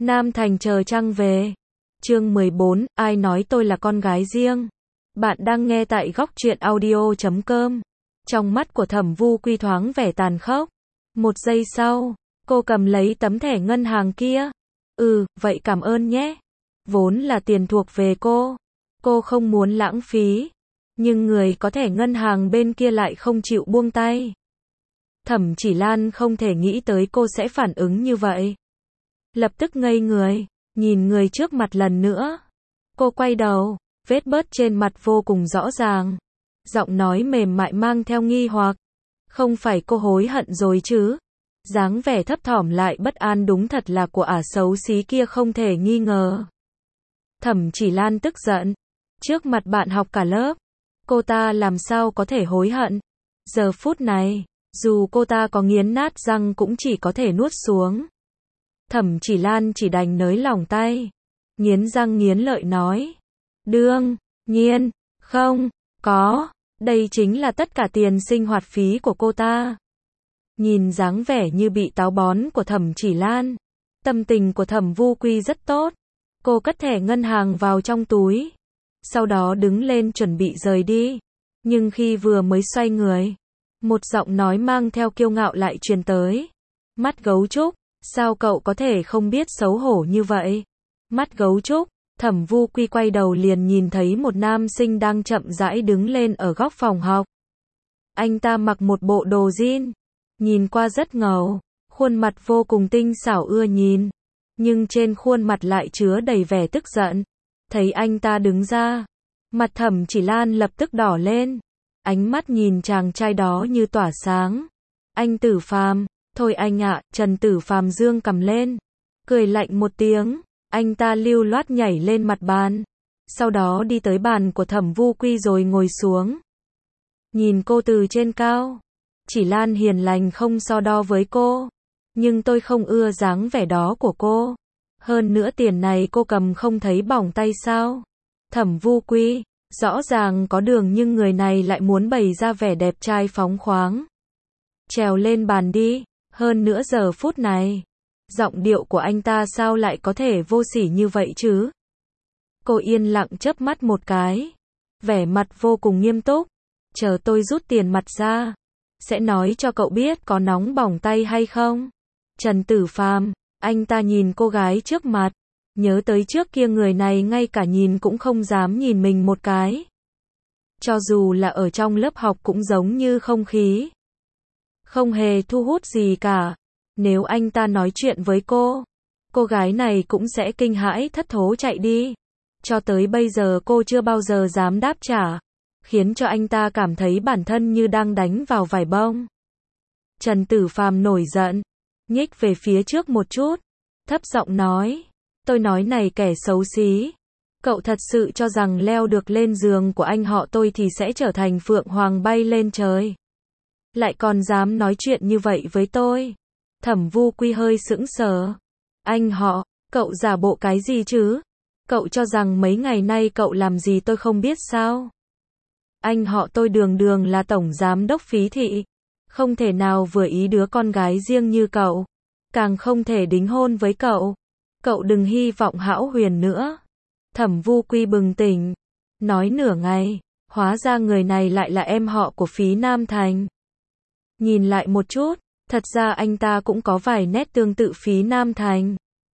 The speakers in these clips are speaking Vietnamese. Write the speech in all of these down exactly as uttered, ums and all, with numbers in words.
Nam Thành chờ trăng về. Chương mười bốn, ai nói tôi là con gái riêng? Bạn đang nghe tại góc truyện audio chấm com. Trong mắt của Thẩm Vu Quy thoáng vẻ tàn khốc. Một giây sau, cô cầm lấy tấm thẻ ngân hàng kia. Ừ, vậy cảm ơn nhé. Vốn là tiền thuộc về cô. Cô không muốn lãng phí. Nhưng người có thẻ ngân hàng bên kia lại không chịu buông tay. Thẩm Chỉ Lan không thể nghĩ tới cô sẽ phản ứng như vậy. Lập tức ngây người, nhìn người trước mặt lần nữa. Cô quay đầu, vết bớt trên mặt vô cùng rõ ràng. Giọng nói mềm mại mang theo nghi hoặc. Không phải cô hối hận rồi chứ? Dáng vẻ thấp thỏm lại bất an đúng thật là của ả xấu xí kia không thể nghi ngờ. Thẩm Chỉ Lan tức giận. Trước mặt bạn học cả lớp, cô ta làm sao có thể hối hận? Giờ phút này, dù cô ta có nghiến nát răng cũng chỉ có thể nuốt xuống. Thẩm Chỉ Lan chỉ đành nới lỏng tay, nghiến răng nghiến lợi nói. Đương nhiên, không, có, đây chính là tất cả tiền sinh hoạt phí của cô ta. Nhìn dáng vẻ như bị táo bón của Thẩm Chỉ Lan, tâm tình của Thẩm Vu Quy rất tốt. Cô cất thẻ ngân hàng vào trong túi, sau đó đứng lên chuẩn bị rời đi. Nhưng khi vừa mới xoay người, một giọng nói mang theo kiêu ngạo lại truyền tới. Mắt gấu trúc, sao cậu có thể không biết xấu hổ như vậy? Mắt gấu trúc, Thẩm Vu Quy quay đầu liền nhìn thấy một nam sinh đang chậm rãi đứng lên ở góc phòng học. Anh ta mặc một bộ đồ jean, nhìn qua rất ngầu, khuôn mặt vô cùng tinh xảo ưa nhìn, nhưng trên khuôn mặt lại chứa đầy vẻ tức giận. Thấy anh ta đứng ra, mặt Thẩm Chỉ Lan lập tức đỏ lên, ánh mắt nhìn chàng trai đó như tỏa sáng. Anh Tử Phàm, thôi anh ạ. Trần Tử Phàm dương cầm lên, cười lạnh một tiếng, anh ta lưu loát nhảy lên mặt bàn, sau đó đi tới bàn của Thẩm Vu Quy rồi ngồi xuống. Nhìn cô từ trên cao, Chỉ Lan hiền lành không so đo với cô, nhưng tôi không ưa dáng vẻ đó của cô. Hơn nữa tiền này cô cầm không thấy bỏng tay sao? Thẩm Vu Quy, rõ ràng có đường nhưng người này lại muốn bày ra vẻ đẹp trai phóng khoáng. Trèo lên bàn đi, hơn nữa giờ phút này, giọng điệu của anh ta sao lại có thể vô sỉ như vậy chứ? Cô yên lặng chớp mắt một cái, vẻ mặt vô cùng nghiêm túc. Chờ tôi rút tiền mặt ra, sẽ nói cho cậu biết có nóng bỏng tay hay không. Trần Tử Phàm, anh ta nhìn cô gái trước mặt, nhớ tới trước kia người này ngay cả nhìn cũng không dám nhìn mình một cái. Cho dù là ở trong lớp học cũng giống như không khí, không hề thu hút gì cả. Nếu anh ta nói chuyện với cô, cô gái này cũng sẽ kinh hãi thất thố chạy đi. Cho tới bây giờ cô chưa bao giờ dám đáp trả, khiến cho anh ta cảm thấy bản thân như đang đánh vào vải bông. Trần Tử Phàm nổi giận, nhích về phía trước một chút, thấp giọng nói. Tôi nói này kẻ xấu xí, cậu thật sự cho rằng leo được lên giường của anh họ tôi thì sẽ trở thành phượng hoàng bay lên trời? Lại còn dám nói chuyện như vậy với tôi? Thẩm Vu Quy hơi sững sờ. Anh họ, cậu giả bộ cái gì chứ? Cậu cho rằng mấy ngày nay cậu làm gì tôi không biết sao? Anh họ tôi đường đường là tổng giám đốc phí thị, không thể nào vừa ý đứa con gái riêng như cậu, càng không thể đính hôn với cậu. Cậu đừng hy vọng hão huyền nữa. Thẩm Vu Quy bừng tỉnh, nói nửa ngày, hóa ra người này lại là em họ của Phí Nam Thành. Nhìn lại một chút, thật ra anh ta cũng có vài nét tương tự Phí Nam Thành.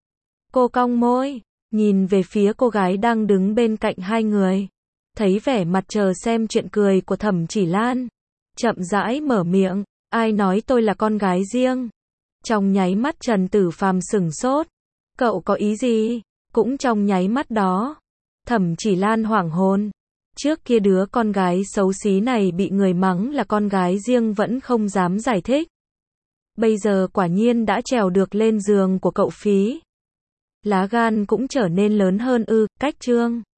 Cô cong môi, nhìn về phía cô gái đang đứng bên cạnh hai người, thấy vẻ mặt chờ xem chuyện cười của Thẩm Chỉ Lan, chậm rãi mở miệng. Ai nói tôi là con gái riêng? Trong nháy mắt Trần Tử Phàm sửng sốt. Cậu có ý gì? Cũng trong nháy mắt đó, Thẩm Chỉ Lan hoảng hồn. Trước kia đứa con gái xấu xí này bị người mắng là con gái riêng vẫn không dám giải thích. Bây giờ quả nhiên đã trèo được lên giường của cậu Phí. Lá gan cũng trở nên lớn hơn ư? Cách chương